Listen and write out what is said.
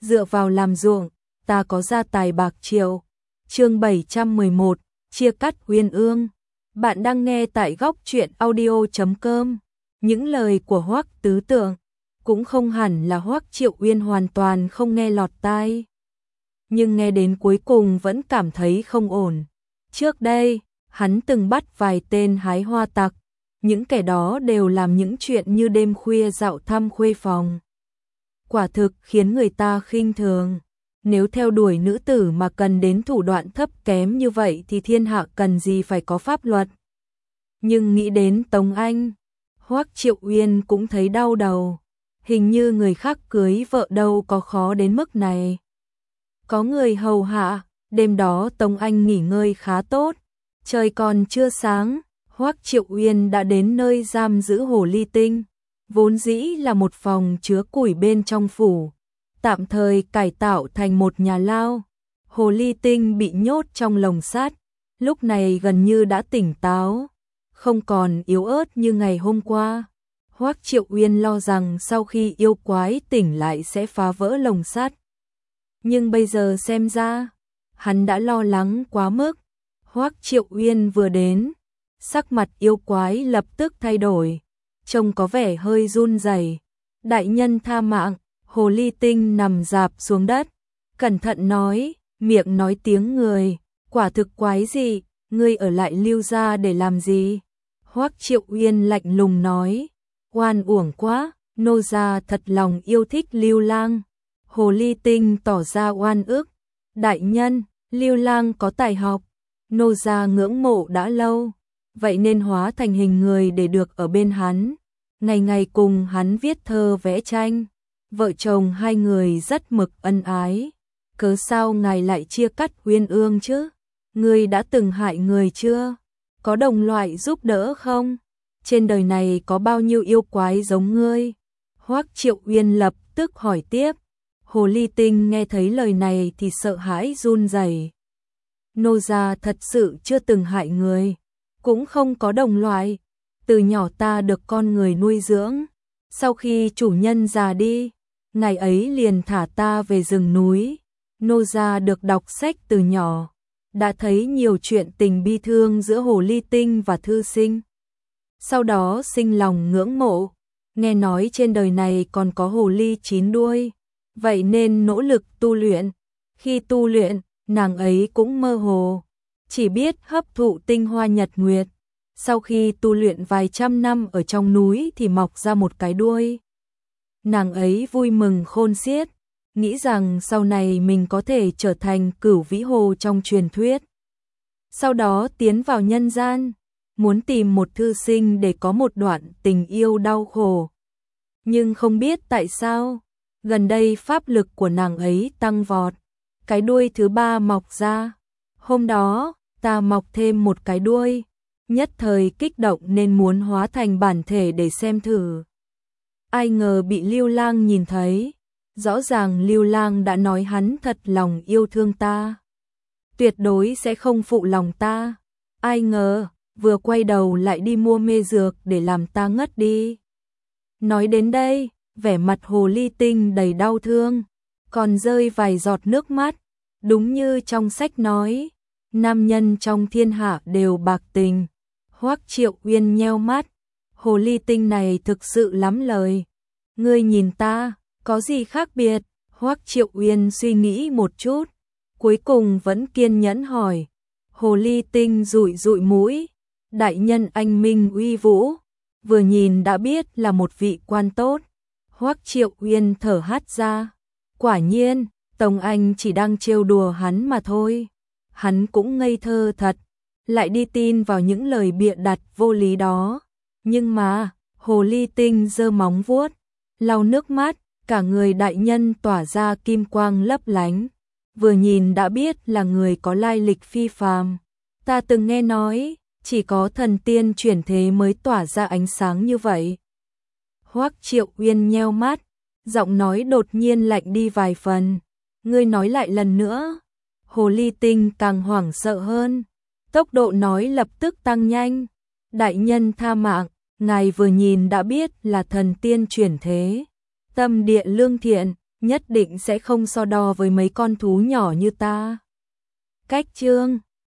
dựa vào làm ruộng, ta có gia tài bạc triệu. Chương 711, chia cắt uyên ương. Bạn đang nghe tại góc truyện audio.com. Những lời của Hoắc Tứ Tượng cũng không hẳn là Hoắc Triệu Uyên hoàn toàn không nghe lọt tai, nhưng nghe đến cuối cùng vẫn cảm thấy không ổn. Trước đây, hắn từng bắt vài tên hái hoa tặc, những kẻ đó đều làm những chuyện như đêm khuya dạo thăm khuê phòng. Quả thực khiến người ta khinh thường. Nếu theo đuổi nữ tử mà cần đến thủ đoạn thấp kém như vậy thì thiên hạ cần gì phải có pháp luật. Nhưng nghĩ đến Tống Anh, Hoắc Triệu Uyên cũng thấy đau đầu. Hình như người khác cưới vợ đâu có khó đến mức này. Có người hầu hạ, đêm đó Tống Anh nghỉ ngơi khá tốt. Trời còn chưa sáng, Hoắc Triệu Uyên đã đến nơi giam giữ Hồ Ly Tinh. Vốn dĩ là một phòng chứa củi bên trong phủ, tạm thời cải tạo thành một nhà lao. Hồ Ly Tinh bị nhốt trong lồng sắt, lúc này gần như đã tỉnh táo, không còn yếu ớt như ngày hôm qua. Hoắc Triệu Uyên lo rằng sau khi yêu quái tỉnh lại sẽ phá vỡ lồng sắt. Nhưng bây giờ xem ra, hắn đã lo lắng quá mức. Hoắc Triệu Uyên vừa đến, sắc mặt yêu quái lập tức thay đổi, trông có vẻ hơi run rẩy. Đại nhân tha mạng. Hồ Ly Tinh nằm rạp xuống đất, cẩn thận nói, miệng nói tiếng người, quả thực quái gì, ngươi ở lại Lưu gia để làm gì? Hoắc Triệu Uyên lạnh lùng nói, oan uổng quá, nô gia thật lòng yêu thích Lưu Lang. Hồ Ly Tinh tỏ ra oan ức, đại nhân, Lưu Lang có tài học, nô gia ngưỡng mộ đã lâu, vậy nên hóa thành hình người để được ở bên hắn, ngày ngày cùng hắn viết thơ vẽ tranh. Vợ chồng hai người rất mực ân ái, cớ sao ngài lại chia cắt uyên ương chứ? Ngươi đã từng hại người chưa? Có đồng loại giúp đỡ không? Trên đời này có bao nhiêu yêu quái giống ngươi? Hoắc Triệu Uyên lập tức hỏi tiếp. Hồ Ly Tinh nghe thấy lời này thì sợ hãi run rẩy. Nô gia thật sự chưa từng hại người, cũng không có đồng loại. Từ nhỏ ta được con người nuôi dưỡng, sau khi chủ nhân già đi, ngày ấy liền thả ta về rừng núi. Nô gia được đọc sách từ nhỏ, đã thấy nhiều chuyện tình bi thương giữa Hồ Ly Tinh và thư sinh. Sau đó sinh lòng ngưỡng mộ, nghe nói trên đời này còn có hồ ly 9 đuôi, vậy nên nỗ lực tu luyện. Khi tu luyện, nàng ấy cũng mơ hồ, chỉ biết hấp thụ tinh hoa nhật nguyệt. Sau khi tu luyện vài trăm năm ở trong núi thì mọc ra một cái đuôi. Nàng ấy vui mừng khôn xiết, nghĩ rằng sau này mình có thể trở thành Cửu Vĩ Hồ trong truyền thuyết. Sau đó tiến vào nhân gian, muốn tìm một thư sinh để có một đoạn tình yêu đau khổ. Nhưng không biết tại sao, gần đây pháp lực của nàng ấy tăng vọt, cái đuôi thứ 3 mọc ra. Hôm đó, ta mọc thêm một cái đuôi, nhất thời kích động nên muốn hóa thành bản thể để xem thử. Ai ngờ bị Lưu Lang nhìn thấy, rõ ràng Lưu Lang đã nói hắn thật lòng yêu thương ta, tuyệt đối sẽ không phụ lòng ta. Ai ngờ, vừa quay đầu lại đi mua mê dược để làm ta ngất đi. Nói đến đây, vẻ mặt Hồ Ly Tinh đầy đau thương, còn rơi vài giọt nước mắt. Đúng như trong sách nói, nam nhân trong thiên hạ đều bạc tình. Hoắc Triệu Uyên nheo mắt, Hồ Ly Tinh này thực sự lắm lời. Ngươi nhìn ta, có gì khác biệt? Hoắc Triệu Uyên suy nghĩ một chút, cuối cùng vẫn kiên nhẫn hỏi. Hồ Ly Tinh dụi dụi mũi, đại nhân anh minh uy vũ, vừa nhìn đã biết là một vị quan tốt. Hoắc Triệu Uyên thở hắt ra, quả nhiên, Tống Anh chỉ đang trêu đùa hắn mà thôi. Hắn cũng ngây thơ thật, lại đi tin vào những lời bịa đặt vô lý đó. Nhưng mà, Hồ Ly Tinh giơ móng vuốt, lau nước mắt, cả người đại nhân tỏa ra kim quang lấp lánh. Vừa nhìn đã biết là người có lai lịch phi phàm. Ta từng nghe nói, chỉ có thần tiên chuyển thế mới tỏa ra ánh sáng như vậy. Hoắc Triệu Uyên nheo mắt, giọng nói đột nhiên lạnh đi vài phần. Ngươi nói lại lần nữa. Hồ Ly Tinh càng hoảng sợ hơn, tốc độ nói lập tức tăng nhanh. Đại nhân tha mạng, ngài vừa nhìn đã biết là thần tiên chuyển thế, tâm địa lương thiện, nhất định sẽ không so đo với mấy con thú nhỏ như ta. Cách chương